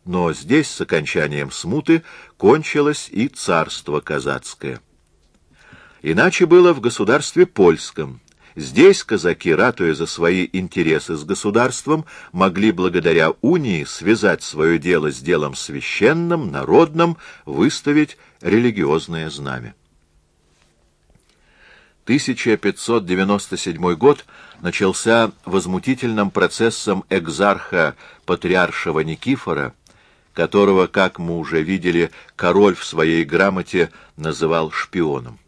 но здесь с окончанием смуты кончилось и царство казацкое. Иначе было в государстве польском. Здесь казаки, ратуя за свои интересы с государством, могли благодаря унии связать свое дело с делом священным, народным, выставить религиозное знамя. 1597 год начался возмутительным процессом экзарха патриаршего Никифора, которого, как мы уже видели, король в своей грамоте называл шпионом.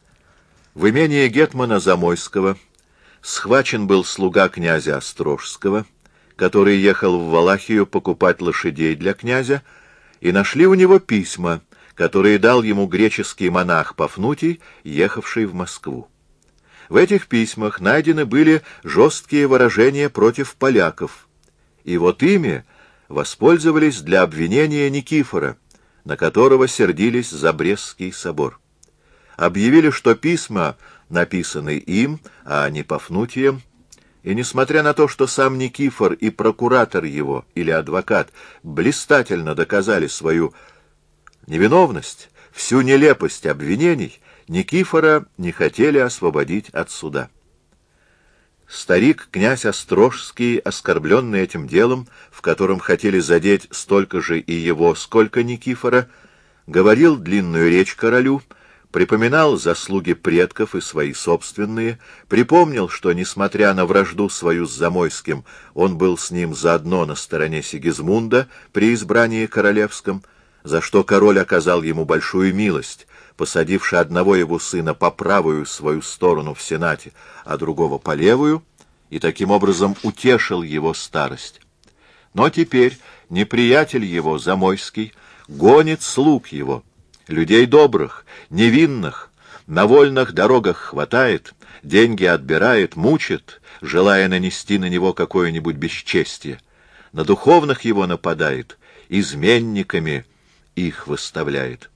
В имении гетмана Замойского схвачен был слуга князя Острожского, который ехал в Валахию покупать лошадей для князя, и нашли у него письма, которые дал ему греческий монах Пафнутий, ехавший в Москву. В этих письмах найдены были жесткие выражения против поляков, и вот ими воспользовались для обвинения Никифора, на которого сердились за Брестский собор. Объявили, что письма написаны им, а не Пафнутием, и несмотря на то, что сам Никифор и прокуратор его, или адвокат, блистательно доказали свою невиновность, всю нелепость обвинений, Никифора не хотели освободить от суда. Старик, князь Острожский, оскорбленный этим делом, в котором хотели задеть столько же и его, сколько Никифора, говорил длинную речь королю, припоминал заслуги предков и свои собственные, припомнил, что, несмотря на вражду свою с Замойским, он был с ним заодно на стороне Сигизмунда при избрании королевском, за что король оказал ему большую милость, посадивши одного его сына по правую свою сторону в Сенате, а другого по левую, и таким образом утешил его старость. Но теперь неприятель его, Замойский, гонит слуг его, людей добрых, невинных, на вольных дорогах хватает, деньги отбирает, мучит, желая нанести на него какое-нибудь бесчестие. На духовных его нападает, изменниками их выставляет.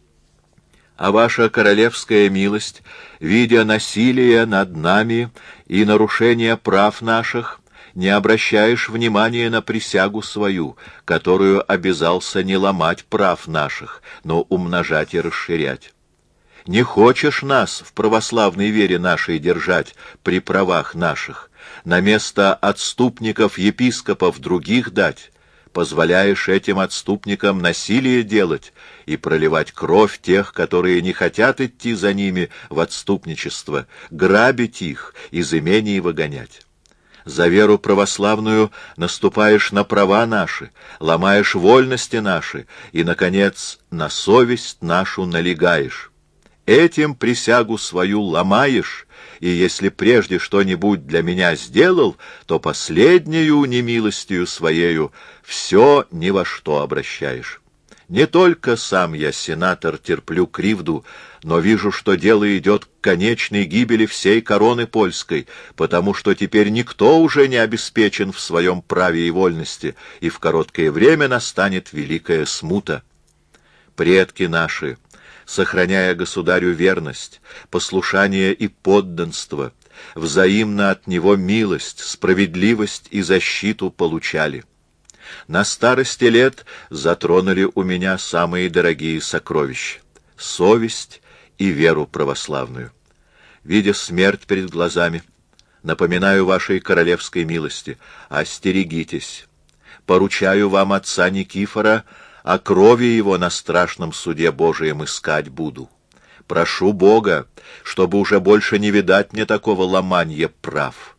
А ваша королевская милость, видя насилие над нами и нарушение прав наших, не обращаешь внимания на присягу свою, которую обязался не ломать прав наших, но умножать и расширять. Не хочешь нас в православной вере нашей держать при правах наших, на место отступников-епископов других дать, позволяешь этим отступникам насилие делать и проливать кровь тех, которые не хотят идти за ними в отступничество, грабить их, из имений выгонять. За веру православную наступаешь на права наши, ломаешь вольности наши и, наконец, на совесть нашу налегаешь. Этим присягу свою ломаешь, и если прежде что-нибудь для меня сделал, то последнюю немилостью своею все ни во что обращаешь. Не только сам я, сенатор, терплю кривду, но вижу, что дело идет к конечной гибели всей короны польской, потому что теперь никто уже не обеспечен в своем праве и вольности, и в короткое время настанет великая смута. Предки наши, сохраняя государю верность, послушание и подданство, взаимно от него милость, справедливость и защиту получали. На старости лет затронули у меня самые дорогие сокровища — совесть и веру православную. Видя смерть перед глазами, напоминаю вашей королевской милости: остерегитесь. Поручаю вам отца Никифора, о крови его на страшном суде Божием искать буду. Прошу Бога, чтобы уже больше не видать мне такого ломанья прав.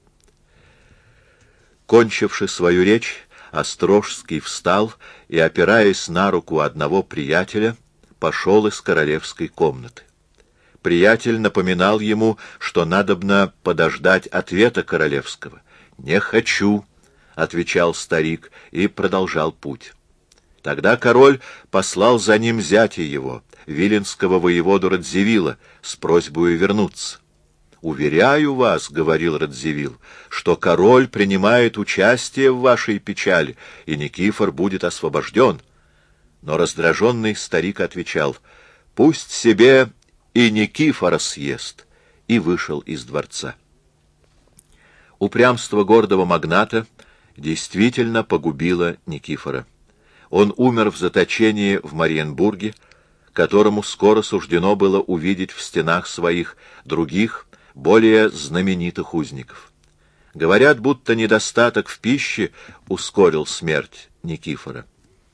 Кончивши свою речь, Острожский встал и, опираясь на руку одного приятеля, пошел из королевской комнаты. Приятель напоминал ему, что надобно подождать ответа королевского. «Не хочу», — отвечал старик и продолжал путь. Тогда король послал за ним зятя его, виленского воеводу Радзивилла, с просьбой вернуться. «Уверяю вас, — говорил Радзивилл, — что король принимает участие в вашей печали, и Никифор будет освобожден». Но раздраженный старик отвечал: «Пусть себе и Никифора съест», и вышел из дворца. Упрямство гордого магната действительно погубило Никифора. Он умер в заточении в Мариенбурге, которому скоро суждено было увидеть в стенах своих других, более знаменитых узников. Говорят, будто недостаток в пище ускорил смерть Никифора.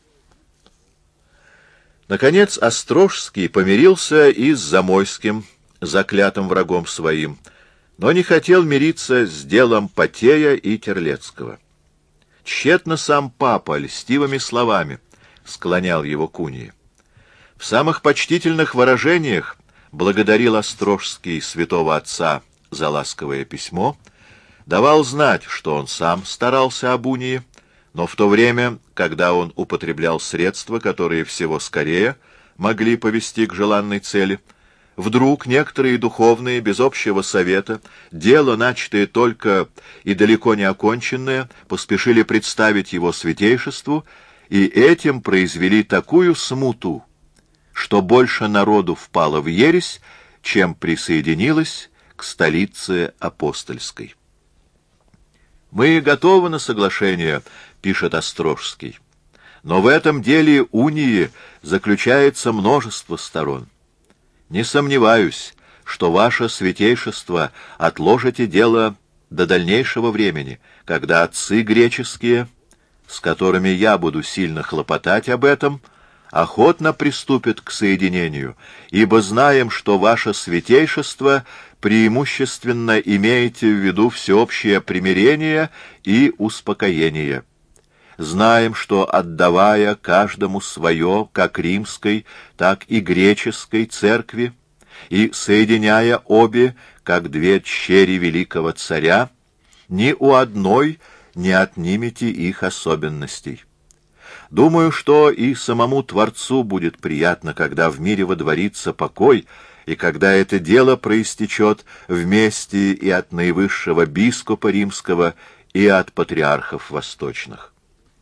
Наконец Острожский помирился и с Замойским, заклятым врагом своим, но не хотел мириться с делом Потея и Терлецкого. Тщетно сам папа льстивыми словами склонял его к унии. В самых почтительных выражениях благодарил Острожский святого отца за ласковое письмо, давал знать, что он сам старался об унии, но в то время, когда он употреблял средства, которые всего скорее могли повести к желанной цели, вдруг некоторые духовные, без общего совета, дело, начатое только и далеко не оконченное, поспешили представить его святейшеству, и этим произвели такую смуту, что больше народу впало в ересь, чем присоединилось к столице апостольской. «Мы готовы на соглашение», — пишет Острожский, «но в этом деле унии заключается множество сторон. Не сомневаюсь, что ваше святейшество отложите дело до дальнейшего времени, когда отцы греческие, с которыми я буду сильно хлопотать об этом, охотно приступят к соединению, ибо знаем, что ваше святейшество преимущественно имеете в виду всеобщее примирение и успокоение. Знаем, что, отдавая каждому свое, как римской, так и греческой церкви, и соединяя обе, как две дщери великого царя, ни у одной не отнимете их особенностей. Думаю, что и самому Творцу будет приятно, когда в мире водворится покой, и когда это дело проистечет вместе и от наивысшего бископа римского, и от патриархов восточных».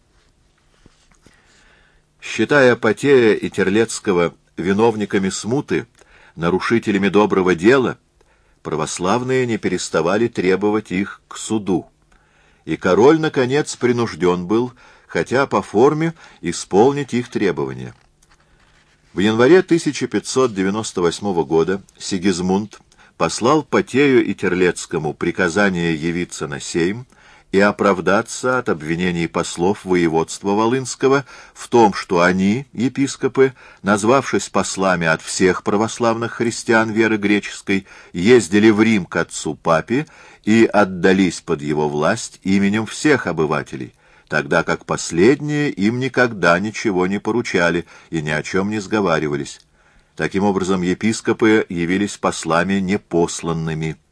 Считая Потея и Терлецкого виновниками смуты, нарушителями доброго дела, православные не переставали требовать их к суду, и король, наконец, принужден был, хотя по форме, исполнить их требования. В январе 1598 года Сигизмунд послал Потею и Терлецкому приказание явиться на сейм и оправдаться от обвинений послов воеводства Волынского в том, что они, епископы, назвавшись послами от всех православных христиан веры греческой, ездили в Рим к отцу папе и отдались под его власть именем всех обывателей, тогда как последние им никогда ничего не поручали и ни о чем не сговаривались. Таким образом, епископы явились послами непосланными.